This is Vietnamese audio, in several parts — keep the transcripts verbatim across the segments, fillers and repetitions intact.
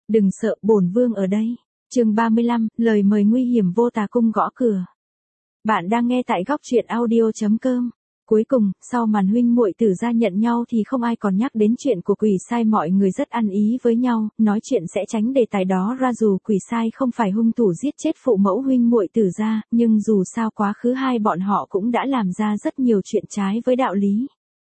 Đừng sợ, bổn vương ở đây. Chương ba mươi lăm, lời mời nguy hiểm, Vô Tà Cung gõ cửa. Bạn đang nghe tại góc truyện audio chấm com. Cuối cùng, sau màn huynh muội tử gia nhận nhau thì không ai còn nhắc đến chuyện của quỷ sai, mọi người rất ăn ý với nhau, nói chuyện sẽ tránh đề tài đó ra. Dù quỷ sai không phải hung thủ giết chết phụ mẫu huynh muội tử gia, nhưng dù sao quá khứ hai bọn họ cũng đã làm ra rất nhiều chuyện trái với đạo lý.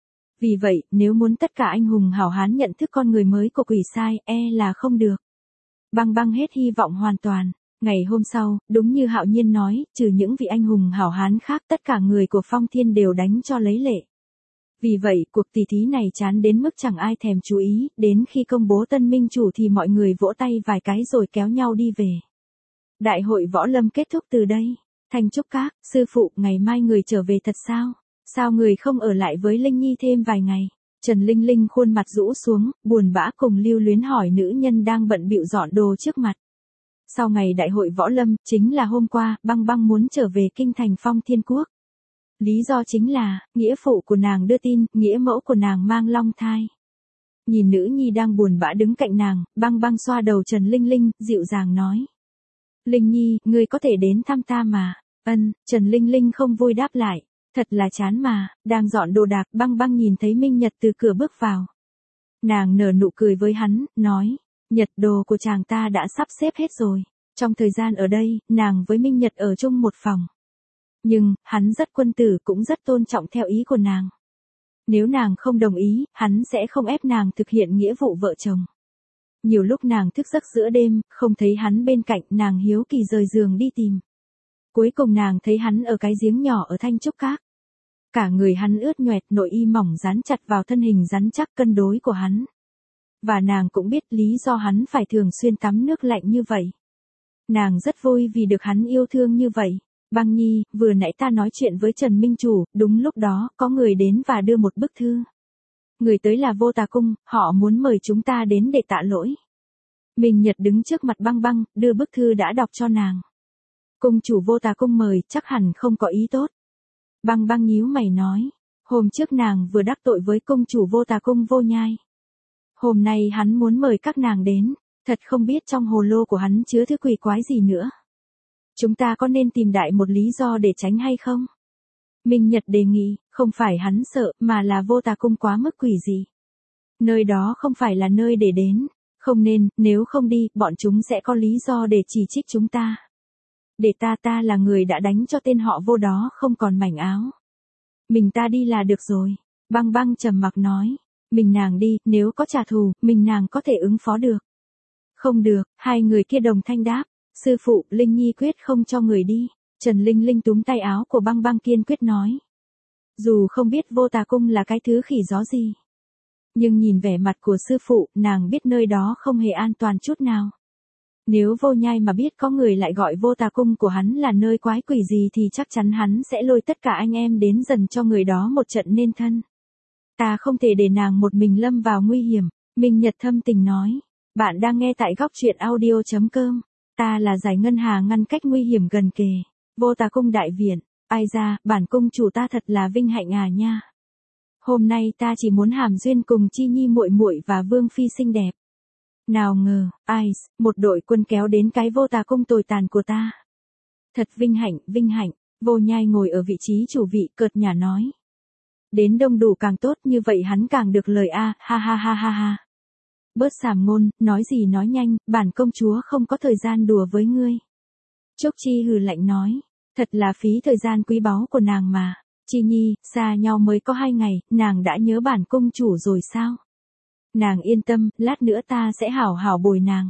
Vì vậy, nếu muốn tất cả anh hùng hảo hán nhận thức con người mới của quỷ sai, e là không được. Băng Băng hết hy vọng hoàn toàn. Ngày hôm sau, đúng như Hạo Nhiên nói, trừ những vị anh hùng hảo hán khác, tất cả người của Phong Thiên đều đánh cho lấy lệ. Vì vậy, cuộc tỷ thí này chán đến mức chẳng ai thèm chú ý, đến khi công bố tân minh chủ thì mọi người vỗ tay vài cái rồi kéo nhau đi về. Đại hội võ lâm kết thúc từ đây. Thanh Trúc Các, sư phụ, ngày mai người trở về thật sao? Sao người không ở lại với Linh Nhi thêm vài ngày? Trần Linh Linh khuôn mặt rũ xuống, buồn bã cùng lưu luyến hỏi nữ nhân đang bận bịu dọn đồ trước mặt. Sau ngày đại hội võ lâm, chính là hôm qua, Băng Băng muốn trở về kinh thành Phong Thiên Quốc. Lý do chính là, nghĩa phụ của nàng đưa tin, nghĩa mẫu của nàng mang long thai. Nhìn nữ nhi đang buồn bã đứng cạnh nàng, Băng Băng xoa đầu Trần Linh Linh, dịu dàng nói. Linh Nhi, ngươi có thể đến thăm ta mà. Ân, Trần Linh Linh không vui đáp lại. Thật là chán mà, đang dọn đồ đạc, Băng Băng nhìn thấy Minh Nhật từ cửa bước vào. Nàng nở nụ cười với hắn, nói, Nhật, đồ của chàng ta đã sắp xếp hết rồi. Trong thời gian ở đây, nàng với Minh Nhật ở chung một phòng. Nhưng, hắn rất quân tử, cũng rất tôn trọng theo ý của nàng. Nếu nàng không đồng ý, hắn sẽ không ép nàng thực hiện nghĩa vụ vợ chồng. Nhiều lúc nàng thức giấc giữa đêm, không thấy hắn bên cạnh, nàng hiếu kỳ rời giường đi tìm. Cuối cùng nàng thấy hắn ở cái giếng nhỏ ở Thanh Trúc Các. Cả người hắn ướt nhoẹt, nội y mỏng dán chặt vào thân hình rắn chắc cân đối của hắn. Và nàng cũng biết lý do hắn phải thường xuyên tắm nước lạnh như vậy. Nàng rất vui vì được hắn yêu thương như vậy. Băng Nhi, vừa nãy ta nói chuyện với Trần Minh Chủ, đúng lúc đó, có người đến và đưa một bức thư. Người tới là Vô Tà Cung, họ muốn mời chúng ta đến để tạ lỗi. Minh Nhật đứng trước mặt Băng Băng, đưa bức thư đã đọc cho nàng. Cung chủ Vô Tà Cung mời, chắc hẳn không có ý tốt. Băng Băng nhíu mày nói, hôm trước nàng vừa đắc tội với cung chủ Vô Tà Cung Vô Nhai. Hôm nay hắn muốn mời các nàng đến, thật không biết trong hồ lô của hắn chứa thứ quỷ quái gì nữa. Chúng ta có nên tìm đại một lý do để tránh hay không? Minh Nhật đề nghị, không phải hắn sợ, mà là Vô Tà Cung quá mức quỷ dị. Nơi đó không phải là nơi để đến, không nên, nếu không đi, bọn chúng sẽ có lý do để chỉ trích chúng ta. Để ta ta là người đã đánh cho tên họ Vô đó không còn mảnh áo. Mình ta đi là được rồi. Băng Băng trầm mặc nói. Mình nàng đi, nếu có trả thù, mình nàng có thể ứng phó được. Không được, hai người kia đồng thanh đáp. Sư phụ, Linh Nhi quyết không cho người đi. Trần Linh Linh túm tay áo của Băng Băng kiên quyết nói. Dù không biết Vô Tà Cung là cái thứ khỉ gió gì. Nhưng nhìn vẻ mặt của sư phụ, nàng biết nơi đó không hề an toàn chút nào. Nếu Vô Nhai mà biết có người lại gọi Vô Tà Cung của hắn là nơi quái quỷ gì thì chắc chắn hắn sẽ lôi tất cả anh em đến dần cho người đó một trận nên thân. Ta không thể để nàng một mình lâm vào nguy hiểm, Minh Nhật thâm tình nói. Bạn đang nghe tại góc truyện audio chấm com. Ta là giải ngân hà ngăn cách nguy hiểm gần kề. Vô Tà Cung đại viện. Ai ra, bản cung chủ ta thật là vinh hạnh à nha. Hôm nay ta chỉ muốn hàm duyên cùng Chi Nhi muội muội và Vương phi xinh đẹp. Nào ngờ, ai, một đội quân kéo đến cái Vô Tà Cung tồi tàn của ta. Thật vinh hạnh, vinh hạnh. Vô Nhai ngồi ở vị trí chủ vị, cợt nhả nói. Đến đông đủ càng tốt, như vậy hắn càng được lời a, ha ha ha ha ha. Bớt sàm ngôn, nói gì nói nhanh, bản công chúa không có thời gian đùa với ngươi. Trúc Chi hừ lạnh nói, thật là phí thời gian quý báu của nàng mà. Chi Nhi, xa nhau mới có hai ngày, nàng đã nhớ bản cung chủ rồi sao? Nàng yên tâm, lát nữa ta sẽ hảo hảo bồi nàng.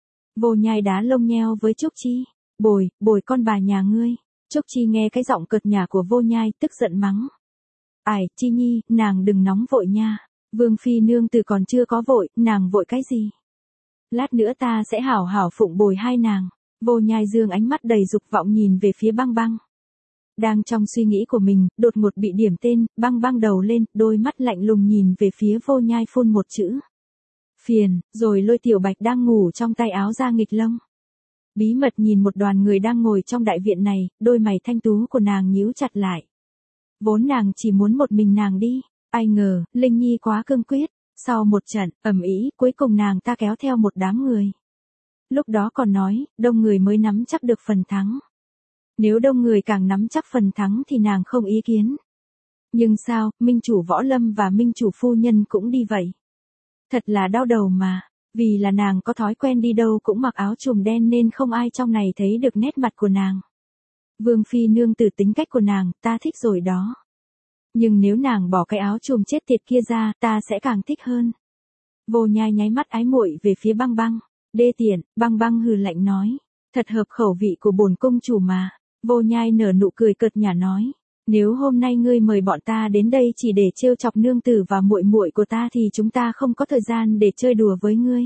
Vô Nhai đá lông nheo với Trúc Chi, bồi, bồi con bà nhà ngươi. Trúc Chi nghe cái giọng cợt nhả của Vô Nhai, tức giận mắng. Ai, Chi Nhi, nàng đừng nóng vội nha. Vương phi nương tử còn chưa có vội, nàng vội cái gì? Lát nữa ta sẽ hảo hảo phụng bồi hai nàng. Vô Nhai dương ánh mắt đầy dục vọng nhìn về phía Băng Băng. Đang trong suy nghĩ của mình, đột ngột bị điểm tên, Băng Băng đầu lên, đôi mắt lạnh lùng nhìn về phía Vô Nhai phun một chữ. Phiền, rồi lôi Tiểu Bạch đang ngủ trong tay áo ra nghịch lông. Bí mật nhìn một đoàn người đang ngồi trong đại viện này, đôi mày thanh tú của nàng nhíu chặt lại. Vốn nàng chỉ muốn một mình nàng đi, ai ngờ, Linh Nhi quá cương quyết. Sau một trận, ầm ĩ, cuối cùng nàng ta kéo theo một đám người. Lúc đó còn nói, đông người mới nắm chắc được phần thắng. Nếu đông người càng nắm chắc phần thắng thì nàng không ý kiến. Nhưng sao, minh chủ võ lâm và minh chủ phu nhân cũng đi vậy. Thật là đau đầu mà, vì là nàng có thói quen đi đâu cũng mặc áo trùm đen nên không ai trong này thấy được nét mặt của nàng. Vương phi nương tử tính cách của nàng, ta thích rồi đó. Nhưng nếu nàng bỏ cái áo trùm chết tiệt kia ra, ta sẽ càng thích hơn. Vô Nhai nháy mắt ái muội về phía Băng Băng. Đê tiện, Băng Băng hừ lạnh nói. Thật hợp khẩu vị của bổn công chủ mà. Vô Nhai nở nụ cười cợt nhả nói. Nếu hôm nay ngươi mời bọn ta đến đây chỉ để trêu chọc nương tử và muội muội của ta thì chúng ta không có thời gian để chơi đùa với ngươi.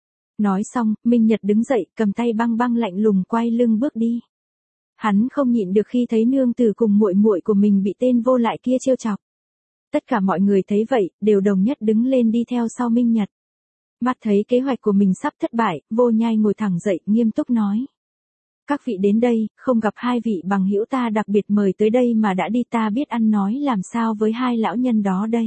Nói xong, Minh Nhật đứng dậy, cầm tay Băng Băng lạnh lùng quay lưng bước đi. Hắn không nhịn được khi thấy nương tử cùng muội muội của mình bị tên vô lại kia trêu chọc. Tất cả mọi người thấy vậy, đều đồng nhất đứng lên đi theo sau Minh Nhật. Mắt thấy kế hoạch của mình sắp thất bại, Vô Nhai ngồi thẳng dậy, nghiêm túc nói. Các vị đến đây, không gặp hai vị bằng hữu ta đặc biệt mời tới đây mà đã đi, ta biết ăn nói làm sao với hai lão nhân đó đây.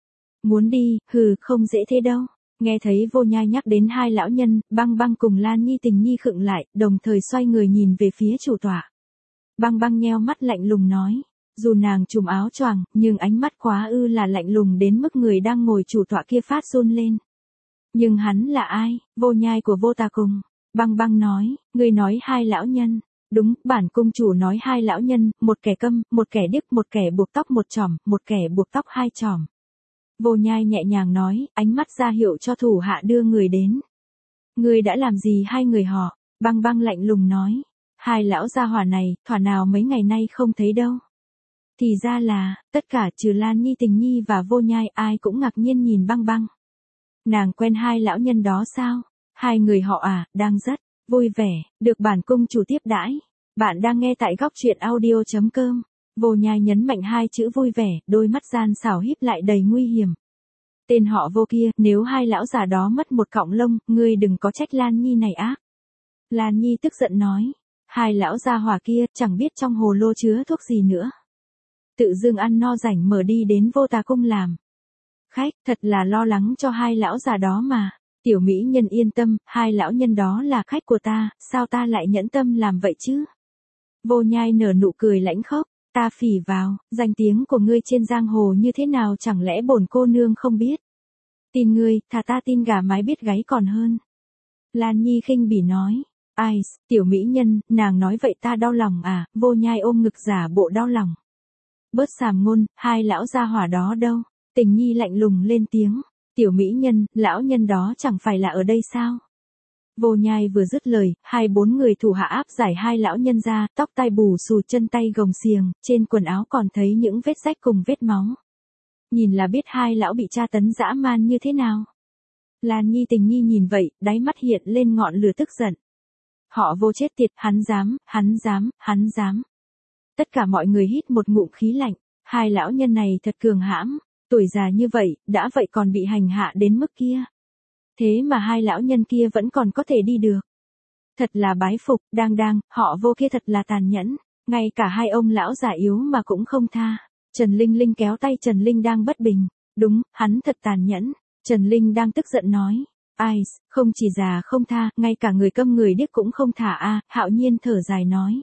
Muốn đi, hừ, không dễ thế đâu. Nghe thấy Vô Nhai nhắc đến hai lão nhân, Băng Băng cùng Lan Nhi Tình Nhi khựng lại, đồng thời xoay người nhìn về phía chủ tọa. Băng Băng nheo mắt lạnh lùng nói. Dù nàng trùm áo choàng, nhưng ánh mắt quá ư là lạnh lùng đến mức người đang ngồi chủ tọa kia phát run lên. Nhưng hắn là ai? Vô Nhai của Vô Tà Cùng. Băng Băng nói, ngươi nói hai lão nhân. Đúng, bản cung chủ nói hai lão nhân, một kẻ câm, một kẻ điếc, một kẻ buộc tóc một chòm, một kẻ buộc tóc hai chòm. Vô Nhai nhẹ nhàng nói, ánh mắt ra hiệu cho thủ hạ đưa người đến. Ngươi đã làm gì hai người họ? Băng Băng lạnh lùng nói. Hai lão gia hỏa này, thỏa nào mấy ngày nay không thấy đâu. Thì ra là, tất cả trừ Lan Nhi Tình Nhi và Vô Nhai ai cũng ngạc nhiên nhìn Băng Băng. Nàng quen hai lão nhân đó sao? Hai người họ à, đang rất vui vẻ, được bản cung chủ tiếp đãi. Bạn đang nghe tại góc truyện audio chấm com. Vô Nhai nhấn mạnh hai chữ vui vẻ, đôi mắt gian xảo híp lại đầy nguy hiểm. Tên họ Vô kia, nếu hai lão già đó mất một cọng lông, ngươi đừng có trách Lan Nhi này ác. Lan Nhi tức giận nói, hai lão gia hỏa kia, chẳng biết trong hồ lô chứa thuốc gì nữa. Tự dưng ăn no rảnh mở đi đến Vô Tà Cung làm khách, thật là lo lắng cho hai lão già đó mà. Tiểu mỹ nhân yên tâm, hai lão nhân đó là khách của ta, sao ta lại nhẫn tâm làm vậy chứ? Vô Nhai nở nụ cười lãnh khốc, ta phỉ vào, danh tiếng của ngươi trên giang hồ như thế nào chẳng lẽ bổn cô nương không biết? Tin ngươi, thà ta tin gà mái biết gáy còn hơn. Lan Nhi khinh bỉ nói, ai, tiểu mỹ nhân, nàng nói vậy ta đau lòng à? Vô Nhai ôm ngực giả bộ đau lòng. Bớt sàm ngôn, hai lão gia hỏa đó đâu? Tình Nhi lạnh lùng lên tiếng. Tiểu mỹ nhân, lão nhân đó chẳng phải là ở đây sao? Vô Nhai vừa dứt lời, hai bốn người thủ hạ áp giải hai lão nhân ra, tóc tai bù xù, chân tay gồng xiềng, trên quần áo còn thấy những vết rách cùng vết máu. Nhìn là biết hai lão bị tra tấn dã man như thế nào. Lan Nhi Tình Nhi nhìn vậy, đáy mắt hiện lên ngọn lửa tức giận. Họ Vô chết tiệt, hắn dám, hắn dám, hắn dám. Tất cả mọi người hít một ngụm khí lạnh, hai lão nhân này thật cường hãm. Tuổi già như vậy, đã vậy còn bị hành hạ đến mức kia. Thế mà hai lão nhân kia vẫn còn có thể đi được. Thật là bái phục, đang đang, họ Vô kia thật là tàn nhẫn. Ngay cả hai ông lão già yếu mà cũng không tha. Trần Linh Linh kéo tay Trần Linh đang bất bình. Đúng, hắn thật tàn nhẫn. Trần Linh đang tức giận nói. Ai, không chỉ già không tha, ngay cả người câm người điếc cũng không thả a. Hạo Nhiên thở dài nói.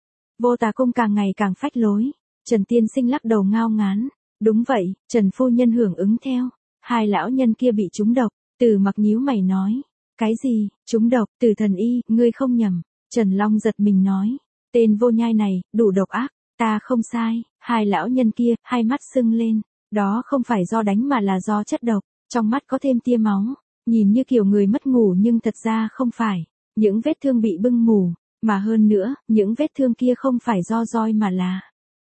Vô Tà Cung càng ngày càng phách lối. Trần Tiên Sinh lắc đầu ngao ngán. Đúng vậy, Trần phu nhân hưởng ứng theo. Hai lão nhân kia bị trúng độc. Từ Mặc nhíu mày nói. Cái gì, trúng độc? Từ Thần Y, ngươi không nhầm. Trần Long giật mình nói. Tên Vô Nhai này, đủ độc ác. Ta không sai. Hai lão nhân kia, hai mắt sưng lên. Đó không phải do đánh mà là do chất độc. Trong mắt có thêm tia máu. Nhìn như kiểu người mất ngủ nhưng thật ra không phải. Những vết thương bị bưng mù. Mà hơn nữa, những vết thương kia không phải do roi mà là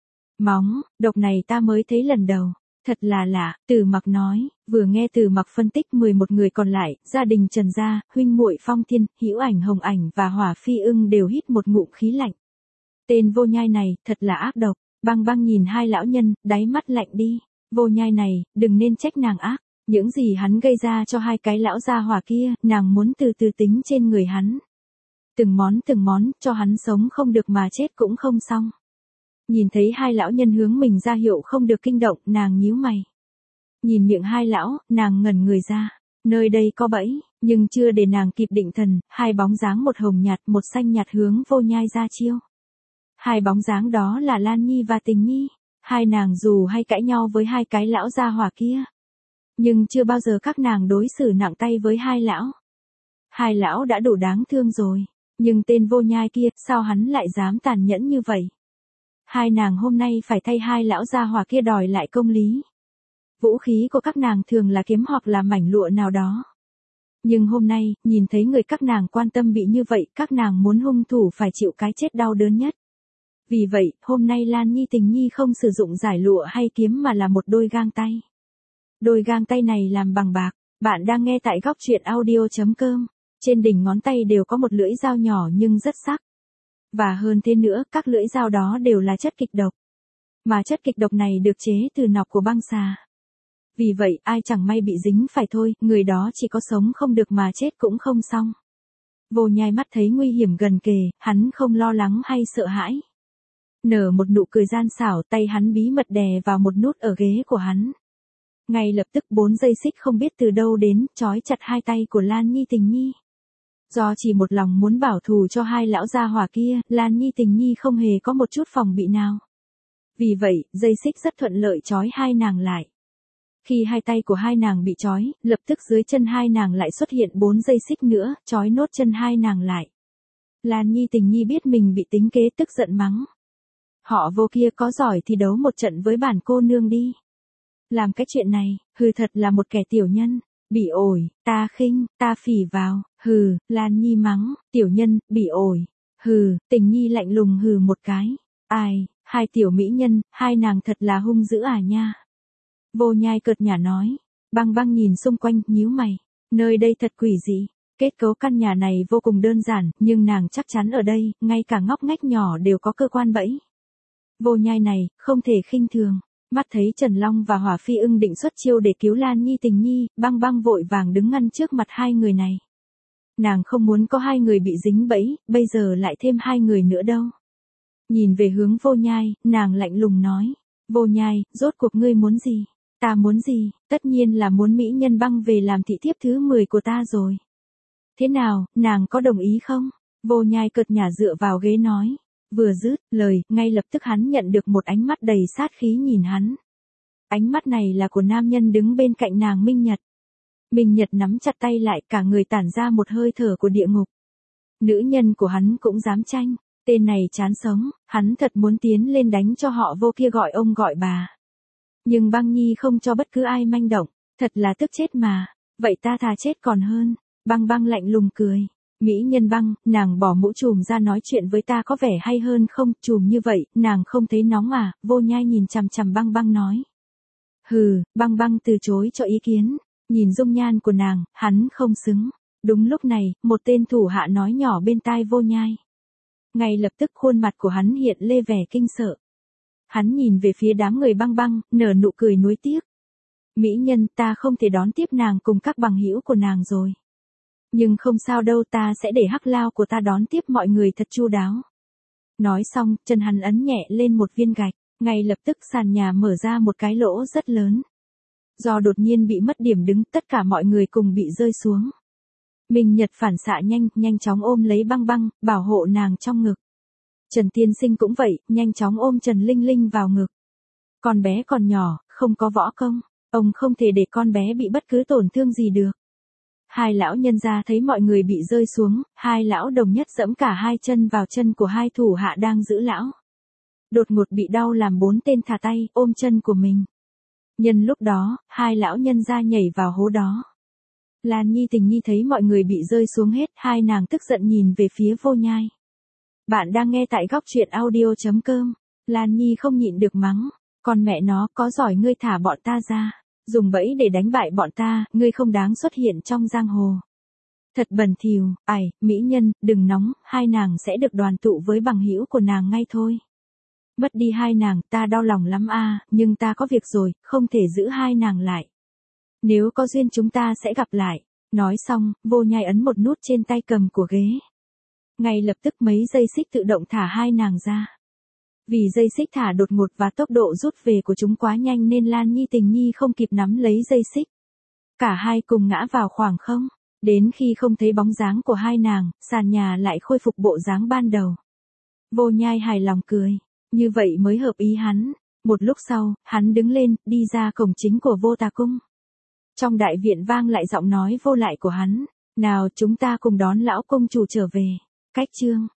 móng. Độc này ta mới thấy lần đầu. Thật là lạ, Từ Mặc nói. Vừa nghe Từ Mặc phân tích mười một người còn lại, gia đình Trần gia, huynh muội Phong Thiên, Hữu Ảnh Hồng Ảnh và Hỏa Phi Ưng đều hít một ngụm khí lạnh. Tên Vô Nhai này, thật là ác độc. Băng Băng nhìn hai lão nhân, đáy mắt lạnh đi. Vô Nhai này, đừng nên trách nàng ác. Những gì hắn gây ra cho hai cái lão gia hỏa kia, nàng muốn từ từ tính trên người hắn. Từng món từng món, cho hắn sống không được mà chết cũng không xong. Nhìn thấy hai lão nhân hướng mình ra hiệu không được kinh động, nàng nhíu mày. Nhìn miệng hai lão, nàng ngẩn người ra. Nơi đây có bẫy, nhưng chưa để nàng kịp định thần, hai bóng dáng một hồng nhạt một xanh nhạt hướng Vô Nhai ra chiêu. Hai bóng dáng đó là Lan Nhi và Tình Nhi, hai nàng dù hay cãi nhau với hai cái lão gia hỏa kia. Nhưng chưa bao giờ các nàng đối xử nặng tay với hai lão. Hai lão đã đủ đáng thương rồi, nhưng tên Vô Nhai kia, sao hắn lại dám tàn nhẫn như vậy? Hai nàng hôm nay phải thay hai lão gia hỏa kia đòi lại công lý. Vũ khí của các nàng thường là kiếm hoặc là mảnh lụa nào đó. Nhưng hôm nay, nhìn thấy người các nàng quan tâm bị như vậy, các nàng muốn hung thủ phải chịu cái chết đau đớn nhất. Vì vậy, hôm nay Lan Nhi Tình Nhi không sử dụng giải lụa hay kiếm mà là một đôi gang tay. Đôi gang tay này làm bằng bạc. Bạn đang nghe tại góc truyện audio chấm com. Trên đỉnh ngón tay đều có một lưỡi dao nhỏ nhưng rất sắc. Và hơn thế nữa, các lưỡi dao đó đều là chất kịch độc. Mà chất kịch độc này được chế từ nọc của băng xà. Vì vậy, ai chẳng may bị dính phải thôi, người đó chỉ có sống không được mà chết cũng không xong. Vô Nhai mắt thấy nguy hiểm gần kề, hắn không lo lắng hay sợ hãi. Nở một nụ cười gian xảo, tay hắn bí mật đè vào một nút ở ghế của hắn. Ngay lập tức bốn dây xích không biết từ đâu đến, trói chặt hai tay của Lan Nhi Tình Nhi. Do chỉ một lòng muốn bảo thù cho hai lão gia hỏa kia, Lan Nhi Tình Nhi không hề có một chút phòng bị nào. Vì vậy, dây xích rất thuận lợi trói hai nàng lại. Khi hai tay của hai nàng bị trói, lập tức dưới chân hai nàng lại xuất hiện bốn dây xích nữa, trói nốt chân hai nàng lại. Lan Nhi Tình Nhi biết mình bị tính kế tức giận mắng. Họ Vô kia có giỏi thì đấu một trận với bản cô nương đi. Làm cái chuyện này, hừ thật là một kẻ tiểu nhân, bị ổi, ta khinh, ta phỉ vào, hừ, Lan Nhi mắng, tiểu nhân, bị ổi, hừ, Tình Nhi lạnh lùng hừ một cái, ai, hai tiểu mỹ nhân, hai nàng thật là hung dữ à nha. Vô Nhai cợt nhả nói, Băng Băng nhìn xung quanh, nhíu mày, nơi đây thật quỷ dị, kết cấu căn nhà này vô cùng đơn giản, nhưng nàng chắc chắn ở đây, ngay cả ngóc ngách nhỏ đều có cơ quan bẫy. Vô Nhai này, không thể khinh thường. Mắt thấy Trần Long và Hỏa Phi Ưng định xuất chiêu để cứu Lan Nhi Tình Nhi, Băng Băng vội vàng đứng ngăn trước mặt hai người này. Nàng không muốn có hai người bị dính bẫy, bây giờ lại thêm hai người nữa đâu. Nhìn về hướng Vô Nhai, nàng lạnh lùng nói, Vô Nhai, rốt cuộc ngươi muốn gì? Ta muốn gì? Tất nhiên là muốn mỹ nhân Băng về làm thị thiếp thứ mười của ta rồi. Thế nào, nàng có đồng ý không? Vô Nhai cợt nhả dựa vào ghế nói. Vừa dứt lời, ngay lập tức hắn nhận được một ánh mắt đầy sát khí nhìn hắn. Ánh mắt này là của nam nhân đứng bên cạnh nàng Minh Nhật. Minh Nhật nắm chặt tay lại, cả người tản ra một hơi thở của địa ngục. Nữ nhân của hắn cũng dám tranh, tên này chán sống, hắn thật muốn tiến lên đánh cho họ Vô kia gọi ông gọi bà. Nhưng Băng Nhi không cho bất cứ ai manh động, thật là tức chết mà, vậy ta thà chết còn hơn. Băng Băng lạnh lùng cười. Mỹ nhân Băng, nàng bỏ mũ trùm ra nói chuyện với ta có vẻ hay hơn không, trùm như vậy, nàng không thấy nóng à? Vô Nhai nhìn chằm chằm Băng Băng nói. Hừ, Băng Băng từ chối cho ý kiến, nhìn dung nhan của nàng, hắn không xứng. Đúng lúc này, một tên thủ hạ nói nhỏ bên tai Vô Nhai. Ngay lập tức khuôn mặt của hắn hiện lê vẻ kinh sợ. Hắn nhìn về phía đám người Băng Băng, nở nụ cười nuối tiếc. Mỹ nhân, ta không thể đón tiếp nàng cùng các bằng hữu của nàng rồi. Nhưng không sao đâu, ta sẽ để Hắc Lao của ta đón tiếp mọi người thật chu đáo. Nói xong, chân hắn ấn nhẹ lên một viên gạch, ngay lập tức sàn nhà mở ra một cái lỗ rất lớn. Do đột nhiên bị mất điểm đứng, tất cả mọi người cùng bị rơi xuống. Minh Nhật phản xạ nhanh, nhanh chóng ôm lấy Băng Băng, bảo hộ nàng trong ngực. Trần Tiên Sinh cũng vậy, nhanh chóng ôm Trần Linh Linh vào ngực. Con bé còn nhỏ, không có võ công, ông không thể để con bé bị bất cứ tổn thương gì được. Hai lão nhân gia thấy mọi người bị rơi xuống, hai lão đồng nhất dẫm cả hai chân vào chân của hai thủ hạ đang giữ lão. Đột ngột bị đau làm bốn tên thả tay, ôm chân của mình. Nhân lúc đó, hai lão nhân gia nhảy vào hố đó. Lan Nhi Tình Nhi thấy mọi người bị rơi xuống hết, hai nàng tức giận nhìn về phía Vô Nhai. Bạn đang nghe tại góc truyện audio chấm com. Lan Nhi không nhịn được mắng, con mẹ nó, có giỏi ngươi thả bọn ta ra. Dùng bẫy để đánh bại bọn ta, ngươi không đáng xuất hiện trong giang hồ. Thật bẩn thỉu, ải, mỹ nhân, đừng nóng, hai nàng sẽ được đoàn tụ với bằng hữu của nàng ngay thôi. Mất đi hai nàng, ta đau lòng lắm a, nhưng ta có việc rồi, không thể giữ hai nàng lại. Nếu có duyên chúng ta sẽ gặp lại. Nói xong, Vô Nhai ấn một nút trên tay cầm của ghế. Ngay lập tức mấy dây xích tự động thả hai nàng ra. Vì dây xích thả đột ngột và tốc độ rút về của chúng quá nhanh nên Lan Nhi Tình Nhi không kịp nắm lấy dây xích. Cả hai cùng ngã vào khoảng không. Đến khi không thấy bóng dáng của hai nàng, sàn nhà lại khôi phục bộ dáng ban đầu. Vô Nhai hài lòng cười. Như vậy mới hợp ý hắn. Một lúc sau, hắn đứng lên, đi ra cổng chính của Vô Tà Cung. Trong đại viện vang lại giọng nói vô lại của hắn. Nào chúng ta cùng đón lão công chủ trở về. Cách chương.